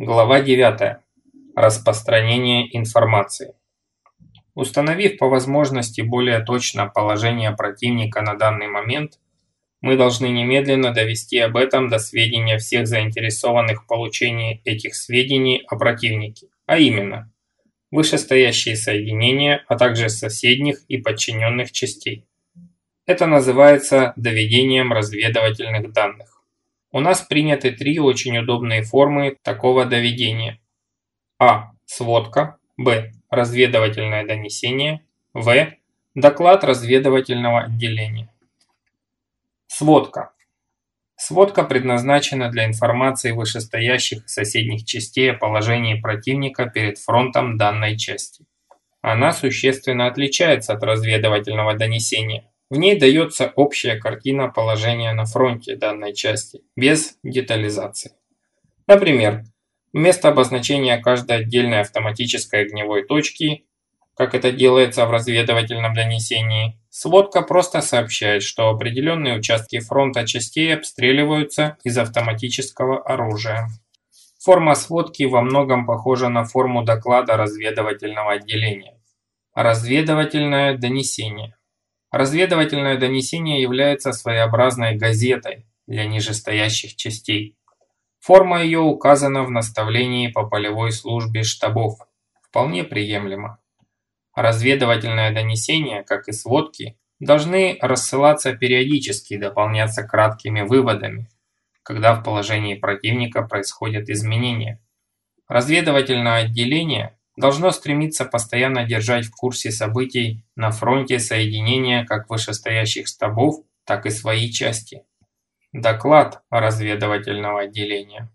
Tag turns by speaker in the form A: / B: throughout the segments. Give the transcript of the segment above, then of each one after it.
A: Глава 9. Распространение информации. Установив по возможности более точно положение противника на данный момент, мы должны немедленно довести об этом до сведения всех заинтересованных в получении этих сведений о противнике, а именно вышестоящие соединения, а также соседних и подчиненных частей. Это называется доведением разведывательных данных. У нас приняты три очень удобные формы такого доведения. А. Сводка. Б. Разведывательное донесение. В. Доклад разведывательного отделения. Сводка. Сводка предназначена для информации вышестоящих и соседних частей о положении противника перед фронтом данной части. Она существенно отличается от разведывательного донесения. В ней дается общая картина положения на фронте данной части, без детализации. Например, вместо обозначения каждой отдельной автоматической огневой точки, как это делается в разведывательном донесении, сводка просто сообщает, что определенные участки фронта частей обстреливаются из автоматического оружия. Форма сводки во многом похожа на форму доклада разведывательного отделения. Разведывательное донесение. Разведывательное донесение является своеобразной газетой для нижестоящих частей. Форма ее указана в наставлении по полевой службе штабов. Вполне приемлемо. Разведывательное донесение, как и сводки, должны рассылаться периодически и дополняться краткими выводами, когда в положении противника происходят изменения. Разведывательное отделение должно стремиться постоянно держать в курсе событий на фронте соединения как вышестоящих штабов, так и свои части. Доклад разведывательного отделения.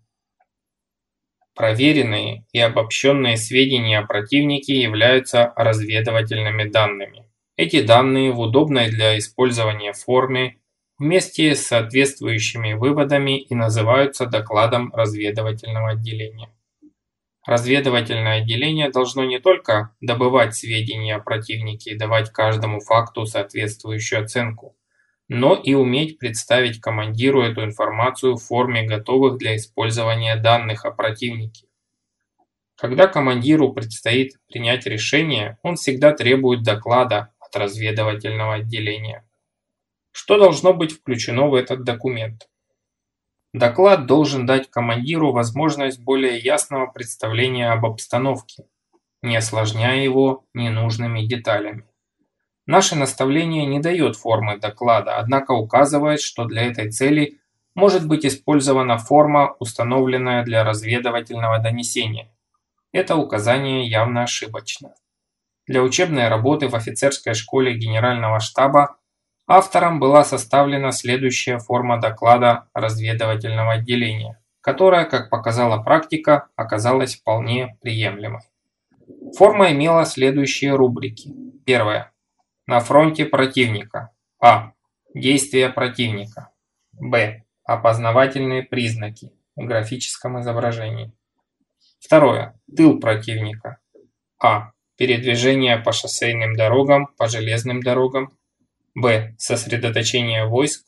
A: Проверенные и обобщенные сведения о противнике являются разведывательными данными. Эти данные в удобной для использования форме вместе с соответствующими выводами и называются докладом разведывательного отделения. Разведывательное отделение должно не только добывать сведения о противнике и давать каждому факту соответствующую оценку, но и уметь представить командиру эту информацию в форме готовых для использования данных о противнике. Когда командиру предстоит принять решение, он всегда требует доклада от разведывательного отделения. Что должно быть включено в этот документ? Доклад должен дать командиру возможность более ясного представления об обстановке, не осложняя его ненужными деталями. Наше наставление не дает формы доклада, однако указывает, что для этой цели может быть использована форма, установленная для разведывательного донесения. Это указание явно ошибочно. Для учебной работы в офицерской школе Генерального штаба автором была составлена следующая форма доклада разведывательного отделения, которая, как показала практика, оказалась вполне приемлемой. Форма имела следующие рубрики. Первая. На фронте противника. А. Действия противника. Б. Опознавательные признаки в графическом изображении. Второе. Тыл противника. А. Передвижение по шоссейным дорогам, по железным дорогам. Б. Сосредоточение войск.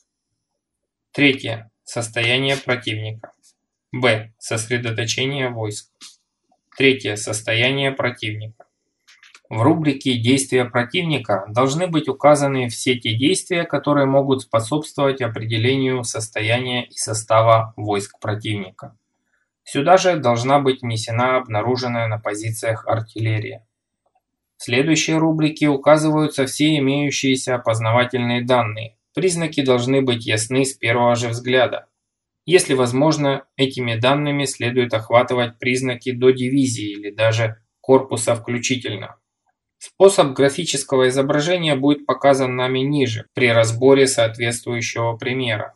A: Третье. Состояние противника. Б. Сосредоточение войск. Третье. Состояние противника. В рубрике «Действия противника» должны быть указаны все те действия, которые могут способствовать определению состояния и состава войск противника. Сюда же должна быть внесена обнаруженная на позициях артиллерия. В следующей рубрике указываются все имеющиеся опознавательные данные. Признаки должны быть ясны с первого же взгляда. Если возможно, этими данными следует охватывать признаки до дивизии или даже корпуса включительно. Способ графического изображения будет показан нами ниже, при разборе соответствующего примера.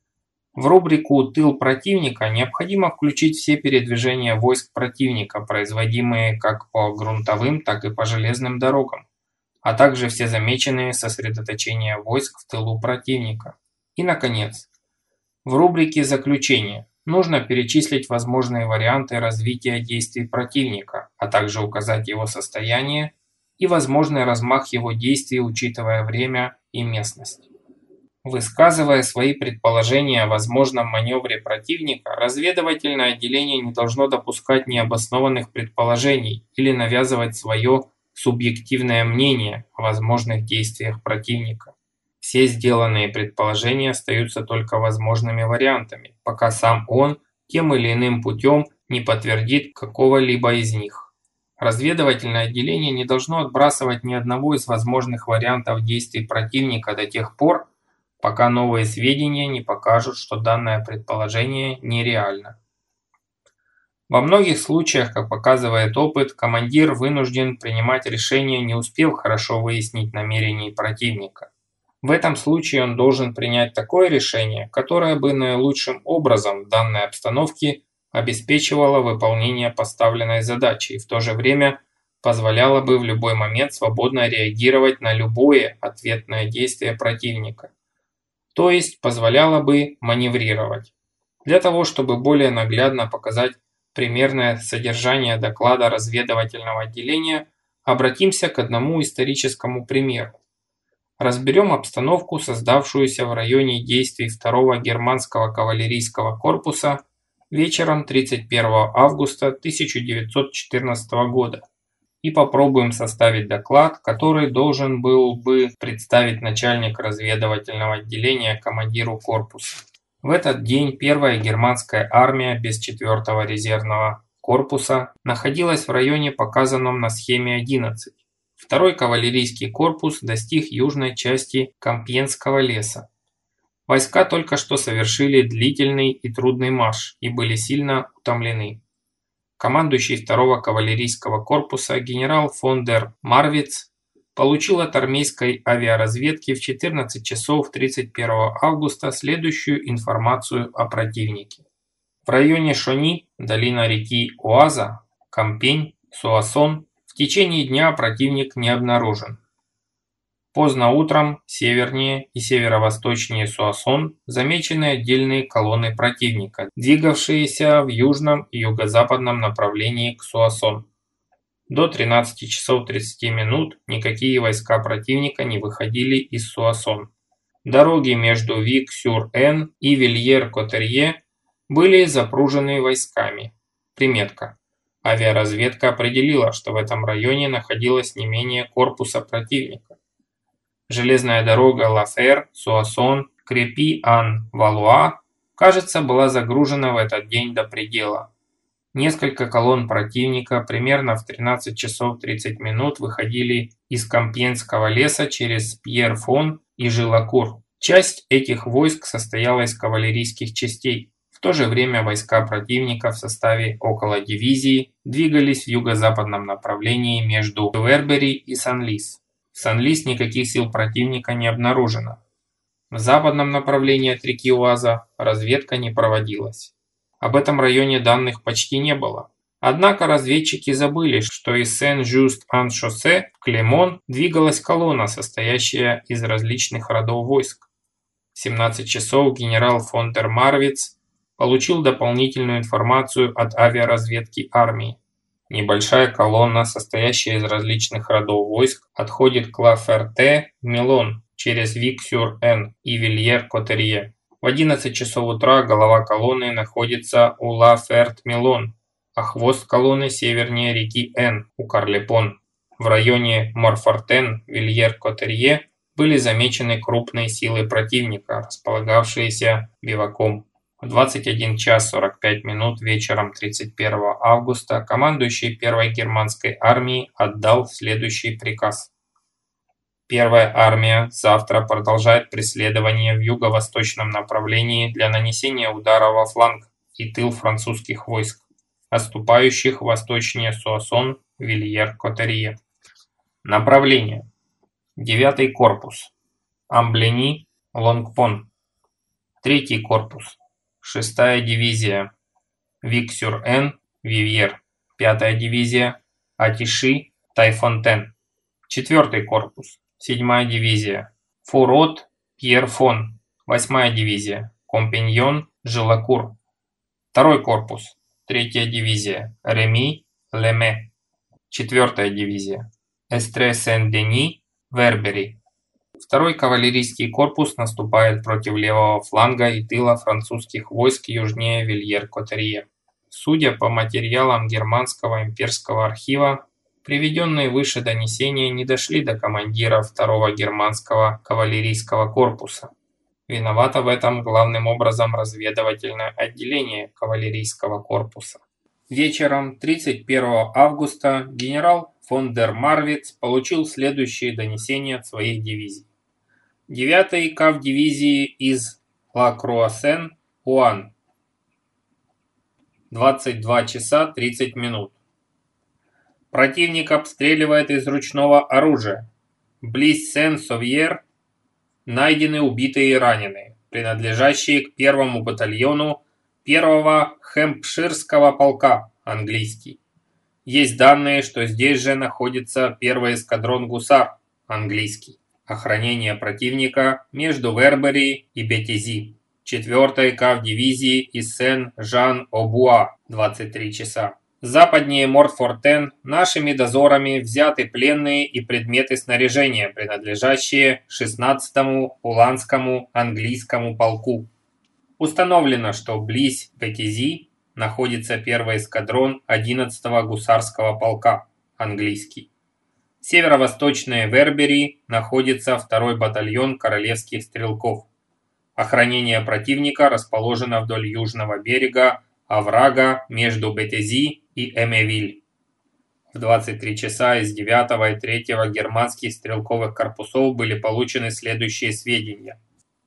A: В рубрику «Тыл противника» необходимо включить все передвижения войск противника, производимые как по грунтовым, так и по железным дорогам, а также все замеченные сосредоточения войск в тылу противника. И, наконец, в рубрике «Заключение» нужно перечислить возможные варианты развития действий противника, а также указать его состояние и возможный размах его действий, учитывая время и местность. Высказывая свои предположения о возможном маневре противника, разведывательное отделение не должно допускать необоснованных предположений или навязывать свое субъективное мнение о возможных действиях противника. Все сделанные предположения остаются только возможными вариантами, пока сам он тем или иным путем не подтвердит какого-либо из них. Разведывательное отделение не должно отбрасывать ни одного из возможных вариантов действий противника до тех пор, пока новые сведения не покажут, что данное предположение нереально. Во многих случаях, как показывает опыт, командир вынужден принимать решение, не успев хорошо выяснить намерения противника. В этом случае он должен принять такое решение, которое бы наилучшим образом в данной обстановке обеспечивало выполнение поставленной задачи и в то же время позволяло бы в любой момент свободно реагировать на любое ответное действие противника. То есть позволяло бы маневрировать. Для того, чтобы более наглядно показать примерное содержание доклада разведывательного отделения, обратимся к одному историческому примеру. Разберем обстановку, создавшуюся в районе действий 2-го германского кавалерийского корпуса вечером 31 августа 1914 года и попробуем составить доклад, который должен был бы представить начальник разведывательного отделения командиру корпуса. В этот день первая германская армия без 4-го резервного корпуса находилась в районе, показанном на схеме 11. Второй кавалерийский корпус достиг южной части Компьенского леса. Войска только что совершили длительный и трудный марш и были сильно утомлены. Командующий 2-го кавалерийского корпуса генерал фон дер Марвиц получил от армейской авиаразведки в 14 часов 31 августа следующую информацию о противнике. В районе Шони, долина реки Оаза, Кампень, Суассон в течение дня противник не обнаружен. Поздно утром севернее и северо-восточнее Суассон замечены отдельные колонны противника, двигавшиеся в южном и юго-западном направлении к Суассон. До 13 часов 30 минут никакие войска противника не выходили из Суассон. Дороги между Вик-сюр-Эн и Вильер-Котерье были запружены войсками. Приметка. Авиаразведка определила, что в этом районе находилось не менее корпуса противника. Железная дорога Ла-Фер, Суассон, Крепи-Ан-Валуа, кажется, была загружена в этот день до предела. Несколько колонн противника примерно в 13 часов 30 минут выходили из Компьенского леса через Пьер-Фон и Жилакур. Часть этих войск состояла из кавалерийских частей. В то же время войска противника в составе около дивизии двигались в юго-западном направлении между Вербери и Сан-Лис. В Сан-Лис никаких сил противника не обнаружено. В западном направлении от реки Уаза разведка не проводилась. Об этом районе данных почти не было. Однако разведчики забыли, что из Сен-Жюст-Ан-Шоссе в Клемон двигалась колонна, состоящая из различных родов войск. В 17 часов генерал фон дер Марвиц получил дополнительную информацию от авиаразведки армии. Небольшая колонна, состоящая из различных родов войск, отходит к Ла-Ферте-Милон через Вик-сюр-Эн и Вильер-Котерье. В 11 часов утра голова колонны находится у Ла-Ферт-Милон, а хвост колонны севернее реки Эн, у Карлепон. В районе Морфортен, Вильер-Котерье были замечены крупные силы противника, располагавшиеся биваком. В 21 час 45 минут вечером 31 августа командующий первой германской армией отдал следующий приказ. Первая армия завтра продолжает преследование в юго-восточном направлении для нанесения удара во фланг и тыл французских войск, отступающих восточнее Суассон, Вильер-Котерье. Направление. 9-й корпус. Амблени, Лонгпон. 3-й корпус. 6-я дивизия. Вик-сюр-Эн, Вивьер. 5-я дивизия. Атиши, Тайфонтен. 4-й корпус. 7-я дивизия. Фурот, Пьер-Фон. 8-я дивизия. Компаньон, Жилакур. 2-й корпус. 3-я дивизия. Реми, Леме. 4-я дивизия. Эстре-Сен-Дени, Вербери. Второй кавалерийский корпус наступает против левого фланга и тыла французских войск южнее Вильер-Коттерье. Судя по материалам Германского имперского архива, приведенные выше донесения не дошли до командира второго германского кавалерийского корпуса. Виновато в этом главным образом разведывательное отделение кавалерийского корпуса. Вечером 31 августа генерал фон дер Марвиц получил следующие донесения от своих дивизий. 9-й кавдивизии из Ла Круассен, Уан. 22 часа 30 минут. Противник обстреливает из ручного оружия. Близ Сен-Совьер найдены убитые и раненые, принадлежащие к первому батальону 1-го Хэмпширского полка, английский. Есть данные, что здесь же находится 1-й эскадрон гусар, английский. Охранение противника между Вербери и Бетези. 4-й кавдивизии из Сен-Жан-Обуа, 23 часа. Западнее Мортфортен нашими дозорами взяты пленные и предметы снаряжения, принадлежащие 16-му Уланскому английскому полку. Установлено, что близ Бетези находится 1-й эскадрон 11-го гусарского полка, английский. Северо-восточное Вербери находится 2-й батальон королевских стрелков. Охранение противника расположено вдоль южного берега оврага между Бетези и Эмевиль. В 23 часа из 9-го и 3-го германских стрелковых корпусов были получены следующие сведения.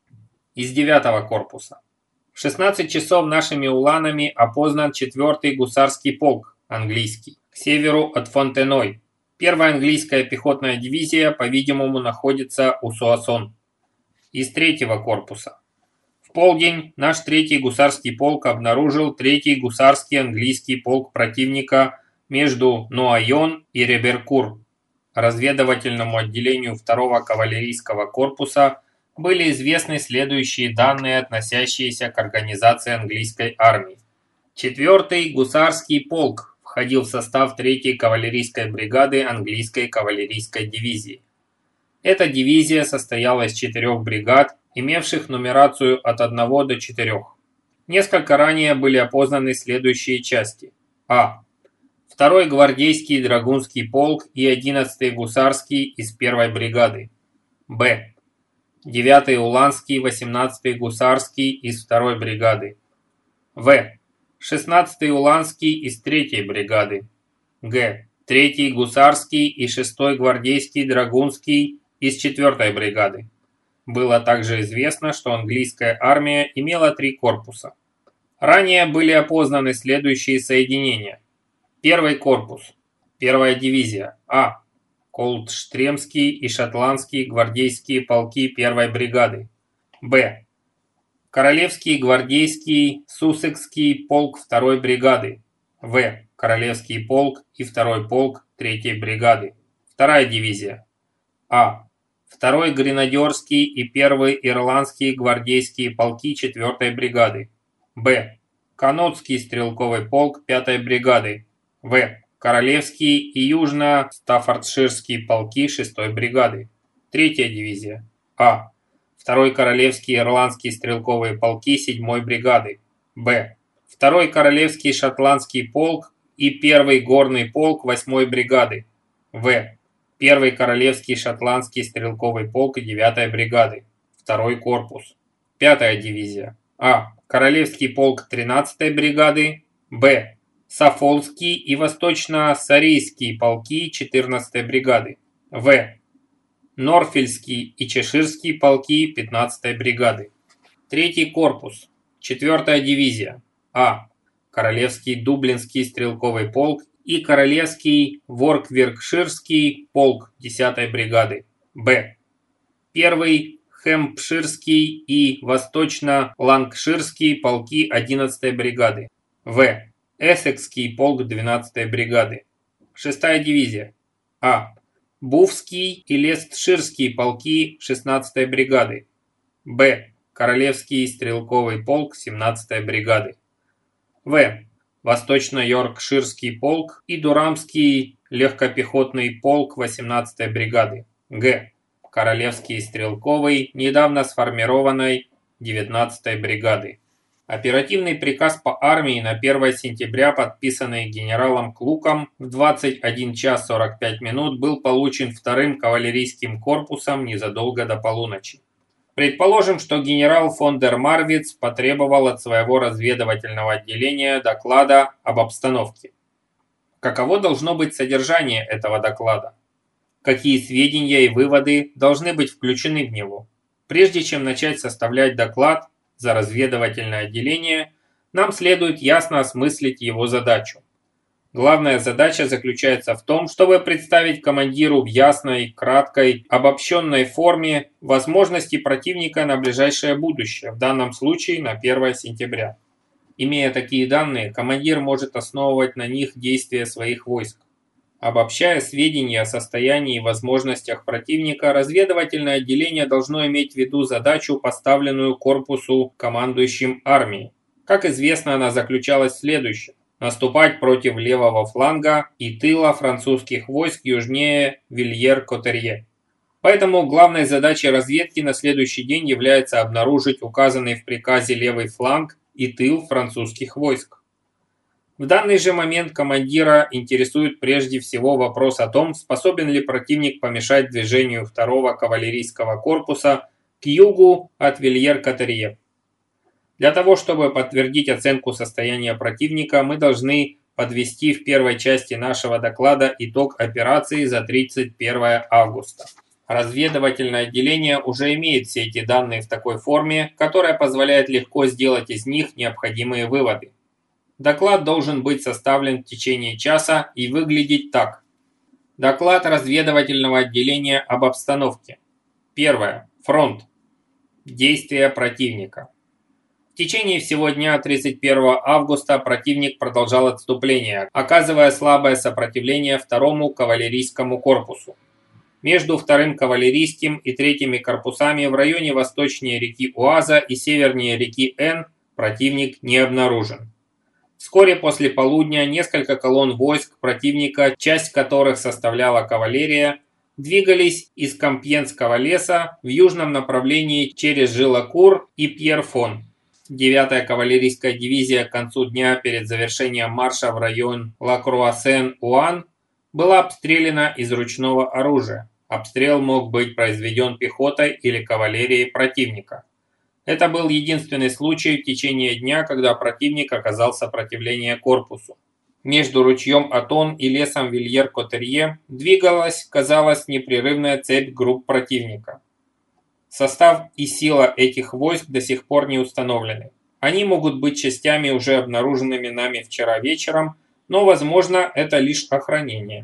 A: Из 9-го корпуса. В 16 часов нашими уланами опознан 4-й гусарский полк, английский, к северу от Фонтеной. 1-я английская пехотная дивизия, по-видимому, находится у Суассон. Из 3-го корпуса. В полдень наш 3-й гусарский полк обнаружил 3-й гусарский английский полк противника между Нуайон и Реберкур. Разведывательному отделению 2-го кавалерийского корпуса были известны следующие данные, относящиеся к организации английской армии. 4-й гусарский полк входил в состав 3-й кавалерийской бригады английской кавалерийской дивизии. Эта дивизия состояла из 4 бригад, имевших нумерацию от 1 до 4. Несколько ранее были опознаны следующие части. А. 2-й гвардейский драгунский полк и 11-й гусарский из 1-й бригады. Б. 9-й уланский, 18-й гусарский из 2-й бригады. В. 16-й уланский из 3-й бригады. Г. 3-й гусарский и 6-й гвардейский драгунский из 4-й бригады. Было также известно, что английская армия имела 3 корпуса. Ранее были опознаны следующие соединения. 1-й корпус, 1-я дивизия, А. Колдштремский и шотландские гвардейские полки 1-й бригады. Б. Королевский гвардейский Суссекский полк 2-й бригады. В. Королевский полк и 2-й полк 3-й бригады. 2-я дивизия. А. 2-й гренадерский и 1-й ирландские гвардейские полки 4-й бригады. Б. Канотский стрелковый полк 5-й бригады. В. Королевский и южно-стаффордширские полки 6-й бригады. 3-я дивизия. А. 2-й королевский ирландские стрелковые полки 7-й бригады. Б. 2-й королевский шотландский полк и 1-й горный полк 8-й бригады. В. 1-й королевский шотландский стрелковый полк 9-й бригады. 2-й корпус. 5-я дивизия. А. Королевский полк 13-й бригады. Б. Сафолский и восточно-сарийские полки 14-й бригады. В. Норфельский и Чеширские полки 15-й бригады. 3-й корпус. 4-я дивизия. А. Королевский Дублинский стрелковый полк и Королевский Ворквиркширский полк 10-й бригады. Б. 1-й Хэмпширский и Восточно-Ланкширские полки 11-й бригады. В. Эссекский полк 12-й бригады. 6-я дивизия. А. Буфский и Лестширские полки 16-й бригады. Б. Королевский стрелковый полк 17-й бригады. В. Восточно-Йоркширский полк и Дурамский легкопехотный полк 18-й бригады. Г. Королевский стрелковый недавно сформированной 19-й бригады. Оперативный приказ по армии на 1 сентября, подписанный генералом Клуком в 21 час 45 минут, был получен 2-м кавалерийским корпусом незадолго до полуночи. Предположим, что генерал фон дер Марвиц потребовал от своего разведывательного отделения доклада об обстановке. Каково должно быть содержание этого доклада? Какие сведения и выводы должны быть включены в него? Прежде чем начать составлять доклад за разведывательное отделение, нам следует ясно осмыслить его задачу. Главная задача заключается в том, чтобы представить командиру в ясной, краткой, обобщенной форме возможности противника на ближайшее будущее, в данном случае на 1 сентября. Имея такие данные, командир может основывать на них действия своих войск. Обобщая сведения о состоянии и возможностях противника, разведывательное отделение должно иметь в виду задачу, поставленную корпусу командующим армией. Как известно, она заключалась в следующем: наступать против левого фланга и тыла французских войск южнее Вильер-Котерье. Поэтому главной задачей разведки на следующий день является обнаружить указанный в приказе левый фланг и тыл французских войск. В данный же момент командира интересует прежде всего вопрос о том, способен ли противник помешать движению 2-го кавалерийского корпуса к югу от Вильер-Котерье. Для того, чтобы подтвердить оценку состояния противника, мы должны подвести в первой части нашего доклада итог операции за 31 августа. Разведывательное отделение уже имеет все эти данные в такой форме, которая позволяет легко сделать из них необходимые выводы. Доклад должен быть составлен в течение часа и выглядеть так. Доклад разведывательного отделения об обстановке. 1. Фронт. Действия противника. В течение всего дня 31 августа противник продолжал отступление, оказывая слабое сопротивление 2-му кавалерийскому корпусу. Между 2-м кавалерийским и 3-ми корпусами в районе восточнее реки Уаза и севернее реки Н противник не обнаружен. Вскоре после полудня несколько колонн войск противника, часть которых составляла кавалерия, двигались из Компьенского леса в южном направлении через Жилакур и Пьерфон. 9-я кавалерийская дивизия к концу дня перед завершением марша в район Ла-Круассен-Уан была обстреляна из ручного оружия. Обстрел мог быть произведен пехотой или кавалерией противника. Это был единственный случай в течение дня, когда противник оказал сопротивление корпусу. Между ручьем Атон и лесом Вильер-Котерье двигалась, казалось, непрерывная цепь групп противника. Состав и сила этих войск до сих пор не установлены. Они могут быть частями, уже обнаруженными нами вчера вечером, но, возможно, это лишь охранение.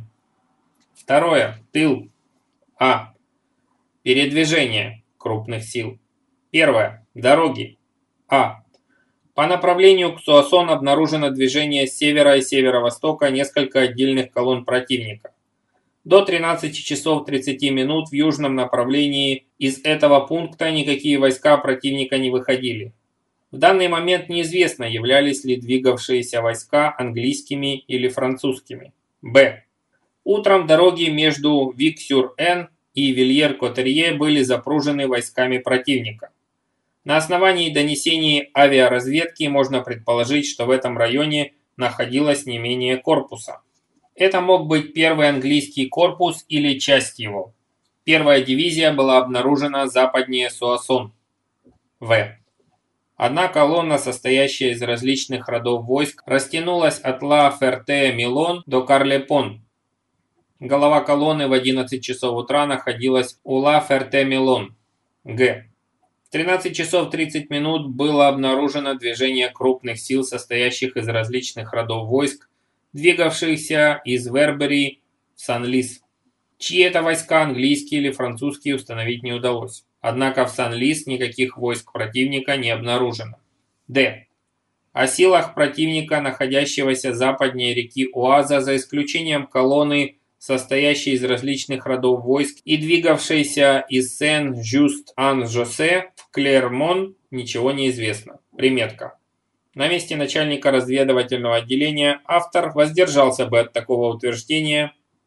A: 2. Тыл. А. Передвижение крупных сил. 1. Дороги. А. По направлению к Суассон обнаружено движение с севера и северо-востока несколько отдельных колонн противника. До 13 часов 30 минут в южном направлении из этого пункта никакие войска противника не выходили. В данный момент неизвестно, являлись ли двигавшиеся войска английскими или французскими. Б. Утром дороги между Вик-сюр-Эн и Вильер-Котерье были запружены войсками противника. На основании донесений авиаразведки можно предположить, что в этом районе находилось не менее корпуса. Это мог быть 1-й английский корпус или часть его. 1-я дивизия была обнаружена западнее Суассон. В. Одна колонна, состоящая из различных родов войск, растянулась от Ла-Ферте-Милон до Карлепон. Голова колонны в 11 часов утра находилась у Ла-Ферте-Милон. Г. В 13 часов 30 минут было обнаружено движение крупных сил, состоящих из различных родов войск, двигавшихся из Вербери в Сан-Лис. Чьи это войска, английские или французские, установить не удалось. Однако в Сан-Лис никаких войск противника не обнаружено. Д. О силах противника, находящегося западнее реки Уаза, за исключением колонны, состоящей из различных родов войск и двигавшейся из Сен-Жюст-Ан-Жосе в Клермон, ничего не известно. Приметка. На месте начальника разведывательного отделения автор воздержался бы от такого утверждения,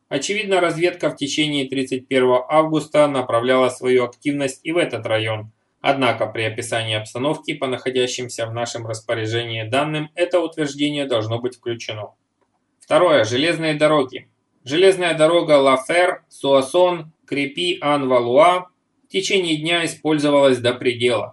A: Очевидно, разведка в течение 31 августа направляла свою активность и в этот район. Однако при описании обстановки по находящимся в нашем распоряжении данным это утверждение должно быть включено. Второе. Железные дороги. Железная дорога Ла-Фер, Суассон-Крепи-Ан-Валуа в течение дня использовалась до предела.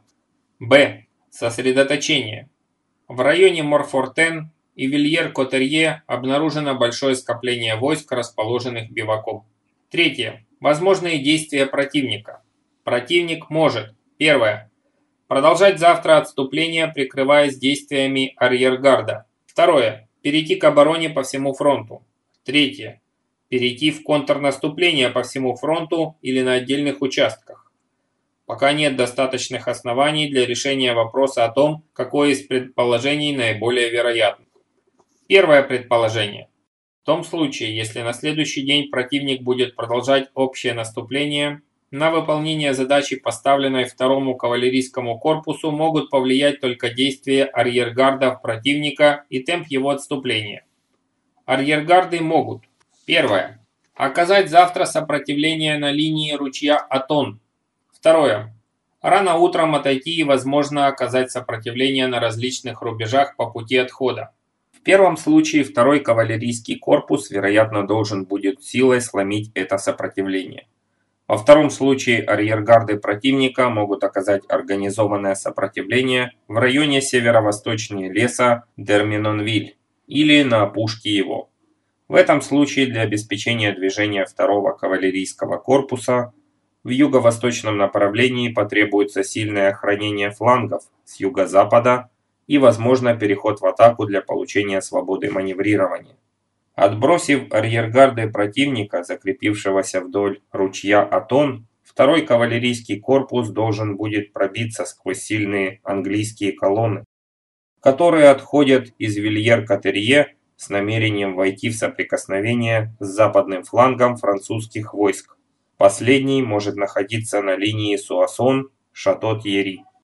A: Б. Сосредоточение. В районе Морфортен и Вильер-Котерье обнаружено большое скопление войск, расположенных биваком. Третье. Возможные действия противника. Противник может: первое. Продолжать завтра отступление, прикрываясь действиями арьергарда. Второе. Перейти к обороне по всему фронту. Третье. Перейти в контрнаступление по всему фронту или на отдельных участках. Пока нет достаточных оснований для решения вопроса о том, какое из предположений наиболее вероятно. Первое предположение. В том случае, если на следующий день противник будет продолжать общее наступление, на выполнение задачи, поставленной второму кавалерийскому корпусу, могут повлиять только действия арьергардов противника и темп его отступления. Арьергарды могут: первое. Оказать завтра сопротивление на линии ручья Атон. Второе. Рано утром отойти и, возможно, оказать сопротивление на различных рубежах по пути отхода. В первом случае второй кавалерийский корпус, вероятно, должен будет силой сломить это сопротивление. Во втором случае арьергарды противника могут оказать организованное сопротивление в районе северо-восточнее леса Дерминонвиль или на опушке его. В этом случае для обеспечения движения второго кавалерийского корпуса в юго-восточном направлении потребуется сильное охранение флангов с юго-запада и, возможно, переход в атаку для получения свободы маневрирования. Отбросив арьергарды противника, закрепившегося вдоль ручья Атон, второй кавалерийский корпус должен будет пробиться сквозь сильные английские колонны, которые отходят из Вильер-Котерье с намерением войти в соприкосновение с западным флангом французских войск. Последний может находиться на линии Суассон-Шато-Тьерри.